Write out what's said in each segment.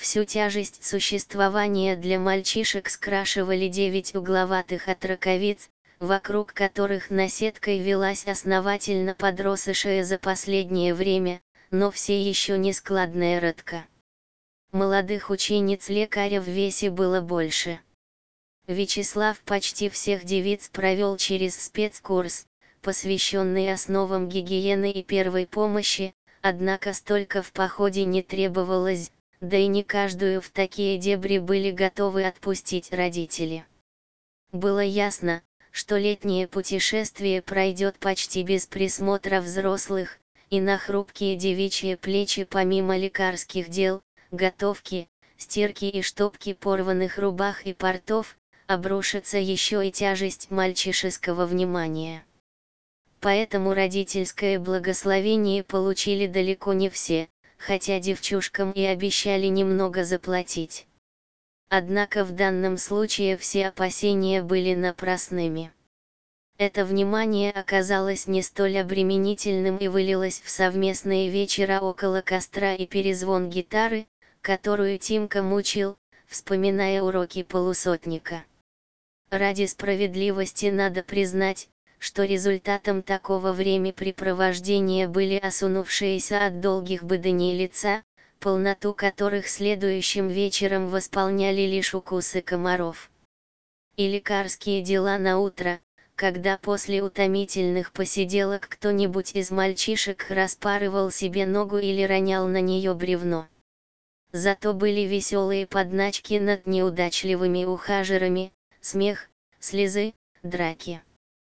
Всю тяжесть существования для мальчишек скрашивали 9 угловатых отроковиц, вокруг которых наседкой велась основательно подросшая за последнее время, но все еще не складная родка. Молодых учениц лекаря в весе было больше. Вячеслав почти всех девиц провел через спецкурс, посвященный основам гигиены и первой помощи, однако столько в походе не требовалось, да и не каждую в такие дебри были готовы отпустить родители. Было ясно, что летнее путешествие пройдет почти без присмотра взрослых, и на хрупкие девичьи плечи помимо лекарских дел, готовки, стирки и штопки порванных рубах и портов, обрушится еще и тяжесть мальчишеского внимания. Поэтому родительское благословение получили далеко не все, хотя девчушкам и обещали немного заплатить. Однако в данном случае все опасения были напрасными. Это внимание оказалось не столь обременительным и вылилось в совместные вечера около костра и перезвон гитары, которую Тимка мучил, вспоминая уроки полусотника. Ради справедливости надо признать, что результатом такого времяпрепровождения были осунувшиеся от долгих бдений лица, полноту которых следующим вечером восполняли лишь укусы комаров. И лекарские дела на утро, когда после утомительных посиделок кто-нибудь из мальчишек распарывал себе ногу или ронял на нее бревно. Зато были веселые подначки над неудачливыми ухажерами, смех, слезы, драки.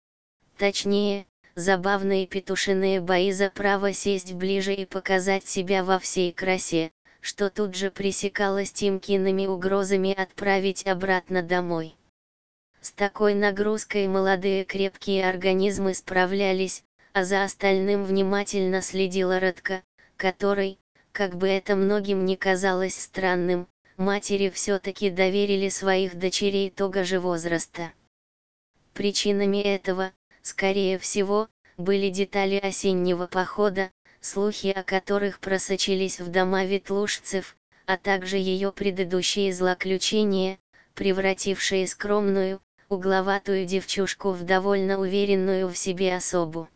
Точнее, забавные петушиные бои за право сесть ближе и показать себя во всей красе, что тут же пресекалось Тимкиными угрозами отправить обратно домой. С такой нагрузкой молодые крепкие организмы справлялись, а за остальным внимательно следила Радка, которой, как бы это многим ни казалось странным, матери все-таки доверили своих дочерей того же возраста. Причинами этого, скорее всего, были детали осеннего похода, слухи о которых просочились в дома ветлужцев, а также ее предыдущие злоключения, превратившие скромную, угловатую девчушку в довольно уверенную в себе особу.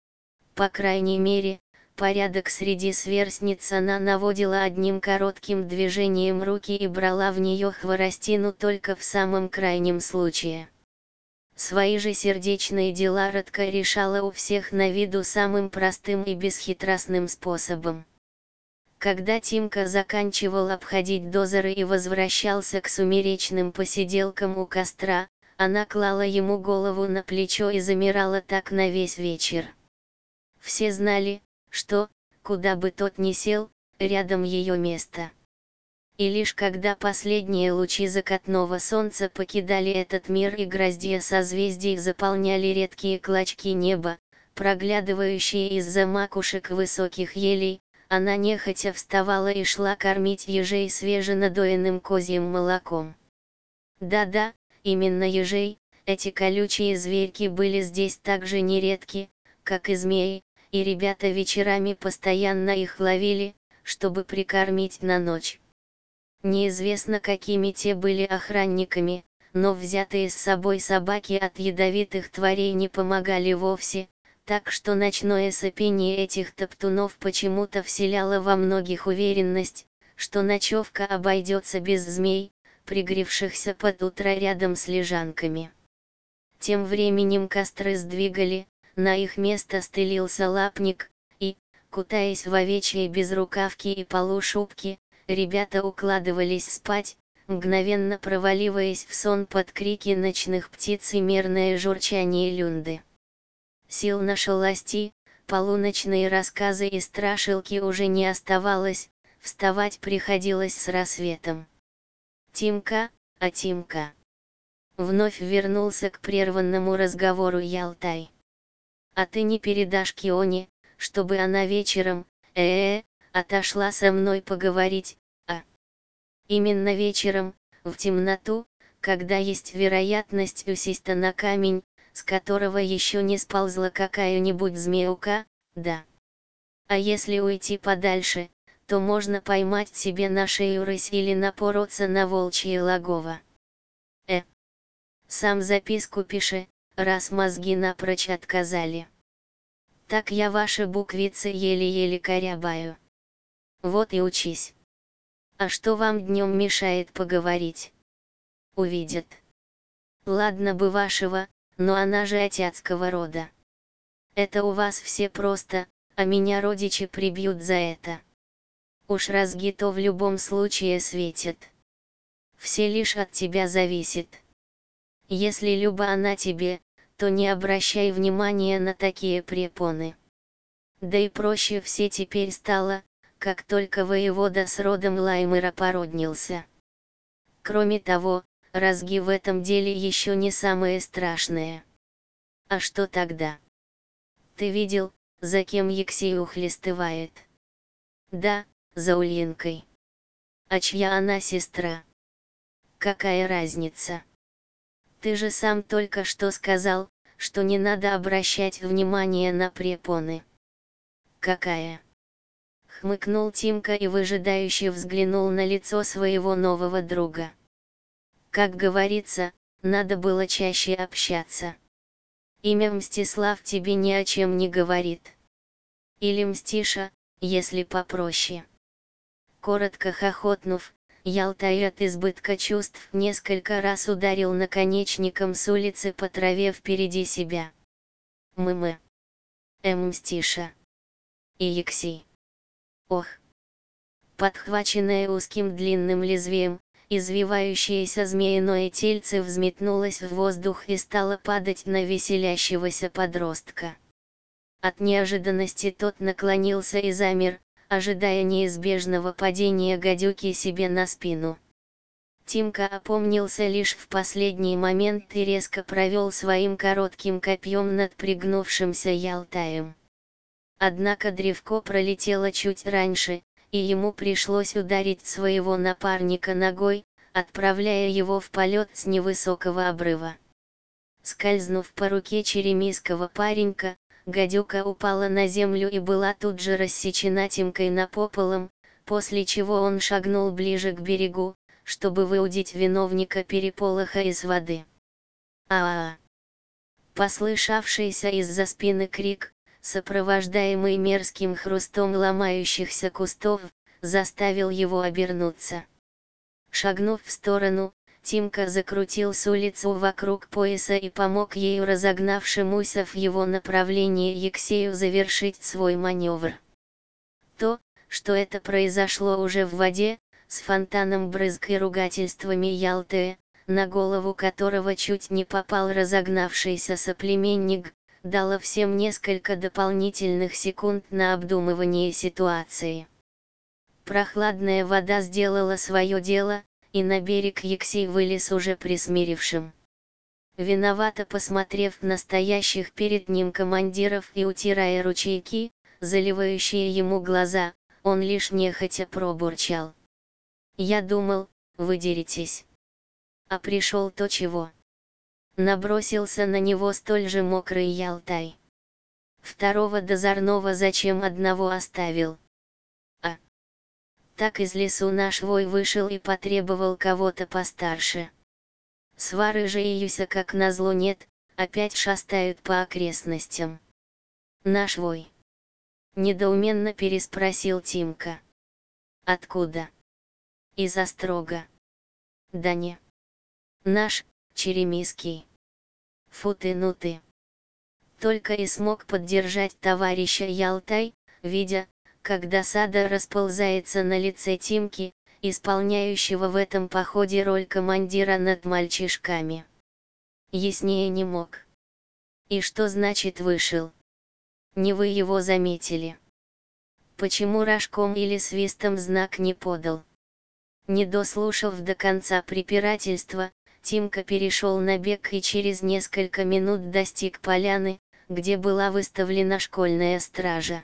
По крайней мере, порядок среди сверстниц она наводила одним коротким движением руки и брала в нее хворостину только в самом крайнем случае. Свои же сердечные дела Радка решала у всех на виду самым простым и бесхитростным способом. Когда Тимка заканчивал обходить дозоры и возвращался к сумеречным посиделкам у костра, она клала ему голову на плечо и замирала так на весь вечер. Все знали, что, куда бы тот ни сел, рядом ее место. И лишь когда последние лучи закатного солнца покидали этот мир и гроздья созвездий заполняли редкие клочки неба, проглядывающие из-за макушек высоких елей, она нехотя вставала и шла кормить ежей свеженадоенным козьим молоком. Да-да, именно ежей, эти колючие зверьки были здесь так же нередки, как и змеи, и ребята вечерами постоянно их ловили, чтобы прикормить на ночь. Неизвестно, какими те были охранниками, но взятые с собой собаки от ядовитых тварей не помогали вовсе, так что ночное сопение этих топтунов почему-то вселяло во многих уверенность, что ночевка обойдется без змей, пригревшихся под утро рядом с лежанками. Тем временем костры сдвигали, на их место стелился лапник, и, кутаясь в овечьи безрукавки и полушубки, ребята укладывались спать, мгновенно проваливаясь в сон под крики ночных птиц и мерное журчание люнды. Сил на шалости, полуночные рассказы и страшилки уже не оставалось, вставать приходилось с рассветом. Тимка. Вновь вернулся к прерванному разговору Ялтай. А ты не передашь Кионе, чтобы она вечером, отошла со мной поговорить, а? Именно вечером, в темноту, когда есть вероятность усесть на камень, с которого еще не сползла какая-нибудь змеюка, да. А если уйти подальше, то можно поймать себе на шею рысь или напороться на волчье логово. Сам записку пиши, раз мозги напрочь отказали. Так я ваши буквицы еле-еле корябаю. Вот и учись. А что вам днем мешает поговорить? Увидят. Ладно бы вашего, но она же отяцкого рода. Это у вас все просто, а меня родичи прибьют за это. Уж разги то в любом случае светит. Все лишь от тебя зависит. Если люба она тебе, то не обращай внимания на такие препоны. Да и проще все теперь стало, как только воевода с родом Лаймыра породнился. Кроме того, разги в этом деле еще не самые страшные. А что тогда? Ты видел, за кем Ексей ухлестывает? Да, за Ульянкой. А чья она сестра? Какая разница? Ты же сам только что сказал, что не надо обращать внимание на препоны. Какая? Хмыкнул Тимка и выжидающе взглянул на лицо своего нового друга. Как говорится, надо было чаще общаться. Имя Мстислав тебе ни о чем не говорит. Или Мстиша, если попроще. Коротко хохотнув, Ялтай от избытка чувств несколько раз ударил наконечником с улицы по траве впереди себя. Мымы. Мстиша. И Ексий. Ох. Подхваченное узким длинным лезвием, извивающееся змеиное тельце взметнулось в воздух и стало падать на веселящегося подростка. От неожиданности тот наклонился и замер, ожидая неизбежного падения гадюки себе на спину. Тимка опомнился лишь в последний момент и резко провел своим коротким копьем над пригнувшимся Ялтаем. Однако древко пролетело чуть раньше, и ему пришлось ударить своего напарника ногой, отправляя его в полет с невысокого обрыва. Скользнув по руке черемисского паренька, гадюка упала на землю и была тут же рассечена Тимкой напополам, после чего он шагнул ближе к берегу, чтобы выудить виновника переполоха из воды. А-а-а! Послышавшийся из-за спины крик, сопровождаемый мерзким хрустом ломающихся кустов, заставил его обернуться. Шагнув в сторону, Тимка закрутил с улицу вокруг пояса и помог ею разогнавшемуся в его направлении Ексею завершить свой маневр. То, что это произошло уже в воде, с фонтаном брызг и ругательствами Ялтея, на голову которого чуть не попал разогнавшийся соплеменник, дало всем несколько дополнительных секунд на обдумывание ситуации. Прохладная вода сделала свое дело, и на берег Ексей вылез уже присмирившим. Виновато посмотрев на стоящих перед ним командиров и утирая ручейки, заливающие ему глаза, он лишь нехотя пробурчал. «Я думал, вы деретесь. А пришел то чего». Набросился на него столь же мокрый Ялтай. «Второго дозорного зачем одного оставил?» «А так из лесу наш вой вышел и потребовал кого-то постарше. Свары же и Юся как назло нет, опять шастают по окрестностям». «Наш вой?» Недоуменно переспросил Тимка. «Откуда?» «Из Острога». «Да не. Наш, черемисский». «Фу ты, ну ты». Только и смог поддержать товарища Ялтай, видя, как досада расползается на лице Тимки, исполняющего в этом походе роль командира над мальчишками. Яснее не мог. «И что значит вышел? Не вы его заметили? Почему рожком или свистом знак не подал?» Не дослушав до конца препирательства, Тимка перешел на бег и через несколько минут достиг поляны, где была выставлена школьная стража.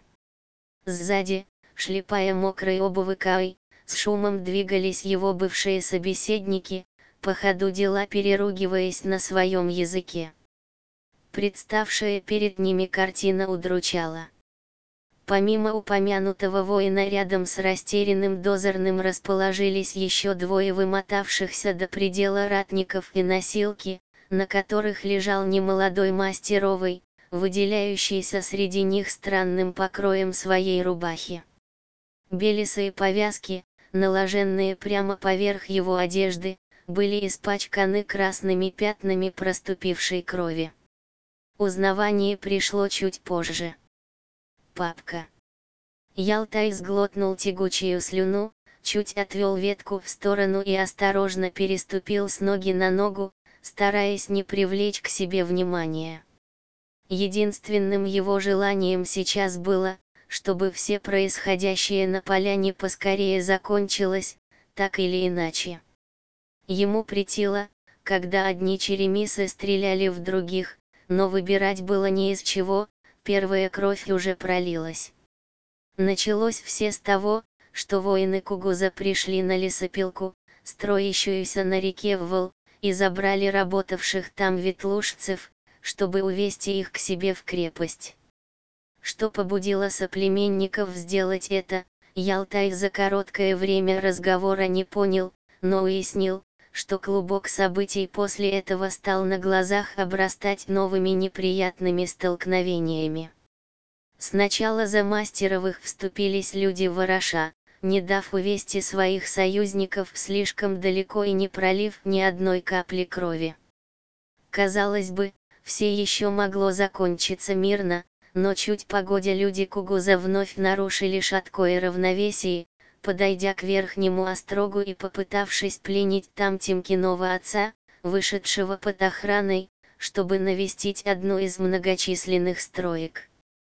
Сзади, шлепая мокрой обувыкой, с шумом двигались его бывшие собеседники, по ходу дела переругиваясь на своем языке. Представшая перед ними картина удручала. Помимо упомянутого воина рядом с растерянным дозорным расположились еще двое вымотавшихся до предела ратников и носилки, на которых лежал немолодой мастеровый, выделяющийся среди них странным покроем своей рубахи. Белесые повязки, наложенные прямо поверх его одежды, были испачканы красными пятнами проступившей крови. Узнавание пришло чуть позже. Папка. Ялтай сглотнул тягучую слюну, чуть отвел ветку в сторону и осторожно переступил с ноги на ногу, стараясь не привлечь к себе внимания. Единственным его желанием сейчас было, чтобы все происходящее на поляне поскорее закончилось, так или иначе. Ему претило, когда одни черемисы стреляли в других, но выбирать было не из чего, первая кровь уже пролилась. Началось все с того, что воины Кугуза пришли на лесопилку, строящуюся на реке Ввал, и забрали работавших там ветлужцев, чтобы увести их к себе в крепость. Что побудило соплеменников сделать это, Ялтай за короткое время разговора не понял, но уяснил, что клубок событий после этого стал на глазах обрастать новыми неприятными столкновениями. Сначала за Мастеровых вступились люди Вороша, не дав увести своих союзников слишком далеко и не пролив ни одной капли крови. Казалось бы, все еще могло закончиться мирно, но чуть погодя люди Кугуза вновь нарушили шаткое равновесие, подойдя к верхнему острогу и попытавшись пленить там Тимкиного отца, вышедшего под охраной, чтобы навестить одну из многочисленных строек.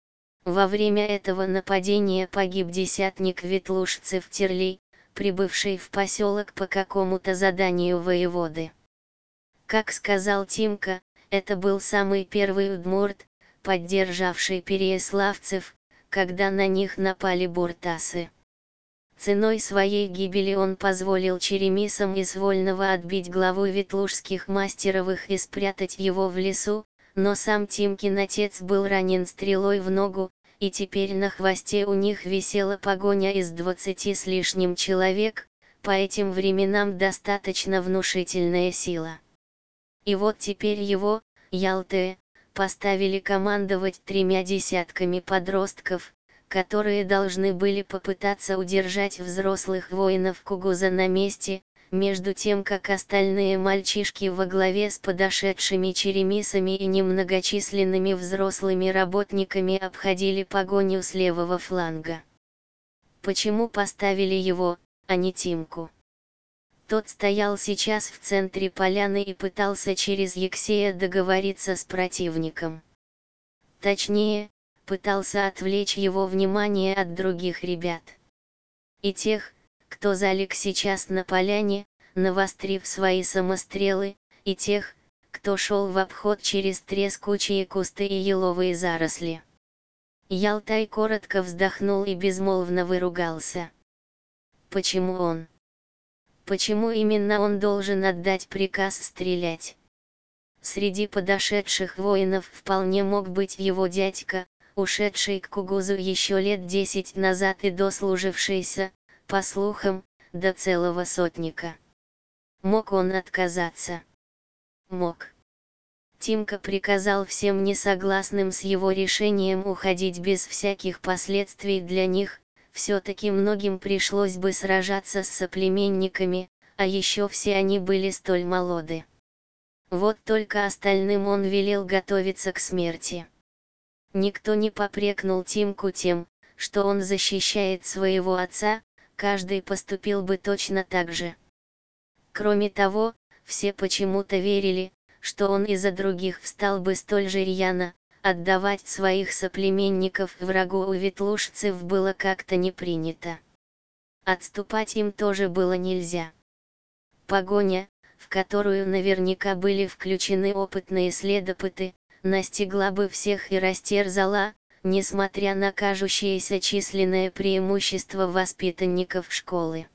Во время этого нападения погиб десятник ветлужцев Терлей, прибывший в поселок по какому-то заданию воеводы. Как сказал Тимка, это был самый первый удмурт, поддержавший переяславцев, когда на них напали буртасы. Ценой своей гибели он позволил черемисам из Вольного отбить главу ветлужских Мастеровых и спрятать его в лесу, но сам Тимкин отец был ранен стрелой в ногу, и теперь на хвосте у них висела погоня из 20 с лишним человек, по этим временам достаточно внушительная сила. И вот теперь его, Ялтея, поставили командовать 3 десятками подростков, которые должны были попытаться удержать взрослых воинов Кугуза на месте, между тем как остальные мальчишки во главе с подошедшими черемисами и немногочисленными взрослыми работниками обходили погоню с левого фланга. Почему поставили его, а не Тимку? Тот стоял сейчас в центре поляны и пытался через Евсея договориться с противником. Точнее, пытался отвлечь его внимание от других ребят. И тех, кто залег сейчас на поляне, навострив свои самострелы, и тех, кто шел в обход через трескучие кусты и еловые заросли. Ялтай коротко вздохнул и безмолвно выругался. Почему он? Почему именно он должен отдать приказ стрелять? Среди подошедших воинов вполне мог быть его дядька, ушедший к Кугузу еще лет 10 назад и дослужившийся, по слухам, до целого сотника. Мог он отказаться? Мог. Тимка приказал всем несогласным с его решением уходить без всяких последствий для них, все-таки многим пришлось бы сражаться с соплеменниками, а еще все они были столь молоды. Вот только остальным он велел готовиться к смерти. Никто не попрекнул Тимку тем, что он защищает своего отца, каждый поступил бы точно так же. Кроме того, все почему-то верили, что он и за других встал бы столь же рьяно, отдавать своих соплеменников врагу у ветлужцев было как-то не принято. Отступать им тоже было нельзя. Погоня, в которую наверняка были включены опытные следопыты, настигла бы всех и растерзала, несмотря на кажущееся численное преимущество воспитанников школы.